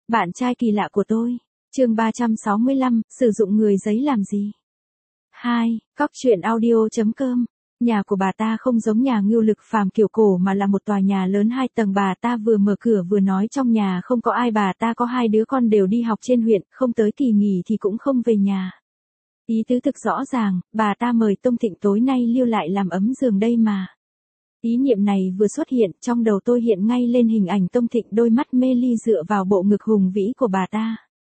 Bạn trai kỳ lạ của tôi. Chương 365, sử dụng người giấy làm gì? 2. Cóc truyện audio.com. Nhà của bà ta không giống nhà Ngưu Lực Phàm kiểu cổ mà là một tòa nhà lớn 2 tầng. Bà ta vừa mở cửa vừa nói trong nhà không có ai. Bà ta có 2 đứa con đều đi học trên huyện, không tới kỳ nghỉ thì cũng không về nhà. Ý tứ thực rõ ràng, bà ta mời Tông Thịnh tối nay lưu lại làm ấm giường đây mà. Ý niệm này vừa xuất hiện, trong đầu tôi hiện ngay lên hình ảnh Tông Thịnh đôi mắt mê ly dựa vào bộ ngực hùng vĩ của bà ta.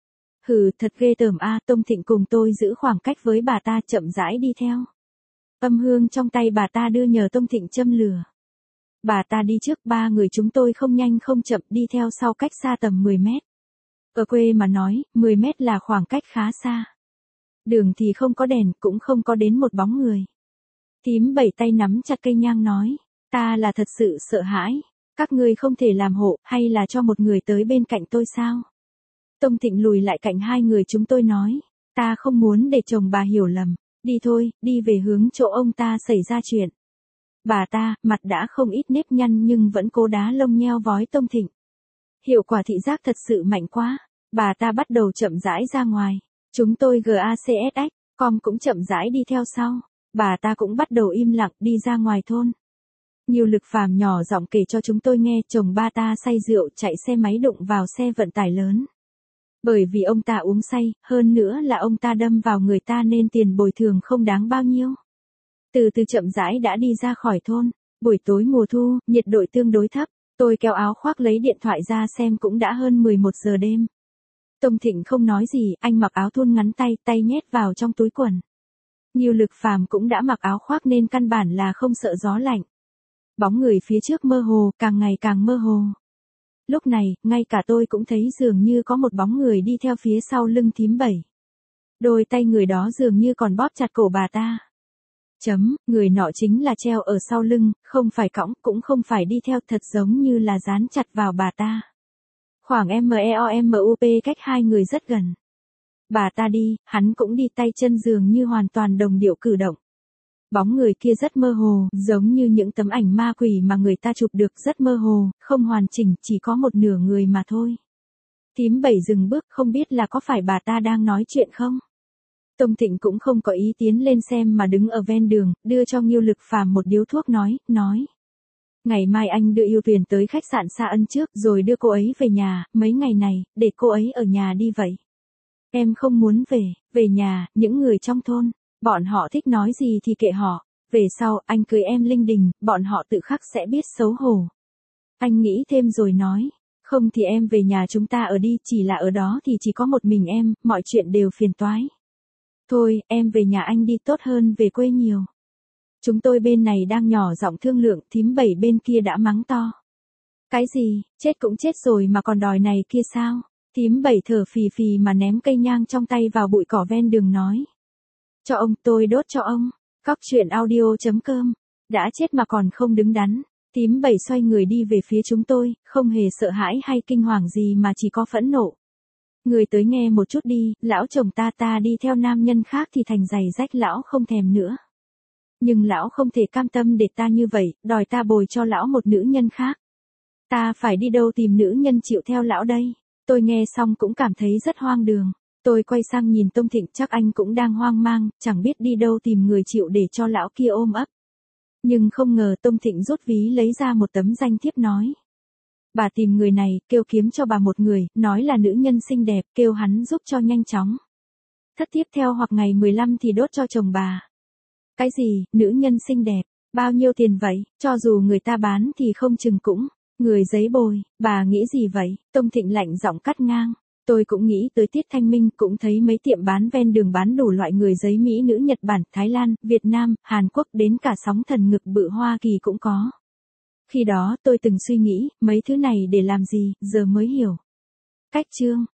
Hừ, thật ghê tởm a. Tông Thịnh cùng tôi giữ khoảng cách với bà ta, chậm rãi đi theo. Âm hương trong tay bà ta đưa nhờ Tông Thịnh châm lửa. Bà ta đi trước, 3 người chúng tôi không nhanh không chậm đi theo sau, cách xa tầm 10 mét. Ở quê mà nói, 10 mét là khoảng cách khá xa. Đường thì không có đèn, cũng không có đến một bóng người. Thím Bảy tay nắm chặt cây nhang nói, ta là thật sự sợ hãi. Các ngươi không thể làm hộ, hay là cho một người tới bên cạnh tôi sao? Tông Thịnh lùi lại cạnh 2 người chúng tôi nói, ta không muốn để chồng bà hiểu lầm. Đi thôi, đi về hướng chỗ ông ta xảy ra chuyện. Bà ta, mặt đã không ít nếp nhăn nhưng vẫn cố đá lông nheo vói Tông Thịnh. Hiệu quả thị giác thật sự mạnh quá. Bà ta bắt đầu chậm rãi ra ngoài. Chúng tôi GACSX, cũng chậm rãi đi theo sau. Bà ta cũng bắt đầu im lặng đi ra ngoài thôn. Ngưu Lực Phàm nhỏ giọng kể cho chúng tôi nghe chồng ba ta say rượu chạy xe máy đụng vào xe vận tải lớn. Bởi vì ông ta uống say, hơn nữa là ông ta đâm vào người ta nên tiền bồi thường không đáng bao nhiêu. Từ từ chậm rãi đã đi ra khỏi thôn. Buổi tối mùa thu, nhiệt độ tương đối thấp. Tôi kéo áo khoác lấy điện thoại ra xem cũng đã hơn 11 giờ đêm. Tông Thịnh không nói gì, anh mặc áo thun ngắn tay, tay nhét vào trong túi quần. Ngưu Lực Phàm cũng đã mặc áo khoác nên căn bản là không sợ gió lạnh. Bóng người phía trước mơ hồ, càng ngày càng mơ hồ. Lúc này, ngay cả tôi cũng thấy dường như có một bóng người đi theo phía sau lưng thím Bảy. Đôi tay người đó dường như còn bóp chặt cổ bà ta. Người nọ chính là treo ở sau lưng, không phải cõng, cũng không phải đi theo, thật giống như là dán chặt vào bà ta. Khoảng MEOMUP cách 2 người rất gần. Bà ta đi, hắn cũng đi, tay chân dường như hoàn toàn đồng điệu cử động. Bóng người kia rất mơ hồ, giống như những tấm ảnh ma quỷ mà người ta chụp được, rất mơ hồ, không hoàn chỉnh, chỉ có một nửa người mà thôi. Thím Bảy dừng bước, không biết là có phải bà ta đang nói chuyện không? Tông Thịnh cũng không có ý tiến lên xem mà đứng ở ven đường, đưa cho Ngưu Lực Phàm một điếu thuốc nói. Ngày mai anh đưa Yêu Tuyền tới khách sạn Sa Ân trước rồi đưa cô ấy về nhà, mấy ngày này, để cô ấy ở nhà đi vậy. Em không muốn về nhà, những người trong thôn, bọn họ thích nói gì thì kệ họ, về sau, anh cưới em Linh Đình, bọn họ tự khắc sẽ biết xấu hổ. Anh nghĩ thêm rồi nói, không thì em về nhà chúng ta ở đi, chỉ là ở đó thì chỉ có một mình em, mọi chuyện đều phiền toái. Thôi, em về nhà anh đi, tốt hơn về quê nhiều. Chúng tôi bên này đang nhỏ giọng thương lượng, thím Bảy bên kia đã mắng to. Cái gì, chết cũng chết rồi mà còn đòi này kia sao? Thím Bảy thở phì phì mà ném cây nhang trong tay vào bụi cỏ ven đường nói. Cho ông, tôi đốt cho ông. Cóc truyện audio.com. Đã chết mà còn không đứng đắn. Thím Bảy xoay người đi về phía chúng tôi, không hề sợ hãi hay kinh hoàng gì mà chỉ có phẫn nộ. Người tới nghe một chút đi, lão chồng ta đi theo nam nhân khác thì thành giày rách, lão không thèm nữa. Nhưng lão không thể cam tâm để ta như vậy, đòi ta bồi cho lão một nữ nhân khác. Ta phải đi đâu tìm nữ nhân chịu theo lão đây? Tôi nghe xong cũng cảm thấy rất hoang đường. Tôi quay sang nhìn Tông Thịnh, chắc anh cũng đang hoang mang, chẳng biết đi đâu tìm người chịu để cho lão kia ôm ấp. Nhưng không ngờ Tông Thịnh rút ví lấy ra một tấm danh thiếp nói. Bà tìm người này, kêu kiếm cho bà một người, nói là nữ nhân xinh đẹp, kêu hắn giúp cho nhanh chóng. Thất tiếp theo hoặc ngày 15 thì đốt cho chồng bà. Cái gì, nữ nhân xinh đẹp, bao nhiêu tiền vậy, cho dù người ta bán thì không chừng cũng, người giấy bồi, bà nghĩ gì vậy? Tông Thịnh lạnh giọng cắt ngang. Tôi cũng nghĩ tới tiết thanh minh, cũng thấy mấy tiệm bán ven đường bán đủ loại người giấy Mỹ nữ Nhật Bản, Thái Lan, Việt Nam, Hàn Quốc, đến cả sóng thần ngực bự Hoa Kỳ cũng có. Khi đó tôi từng suy nghĩ, mấy thứ này để làm gì, giờ mới hiểu. Cách chương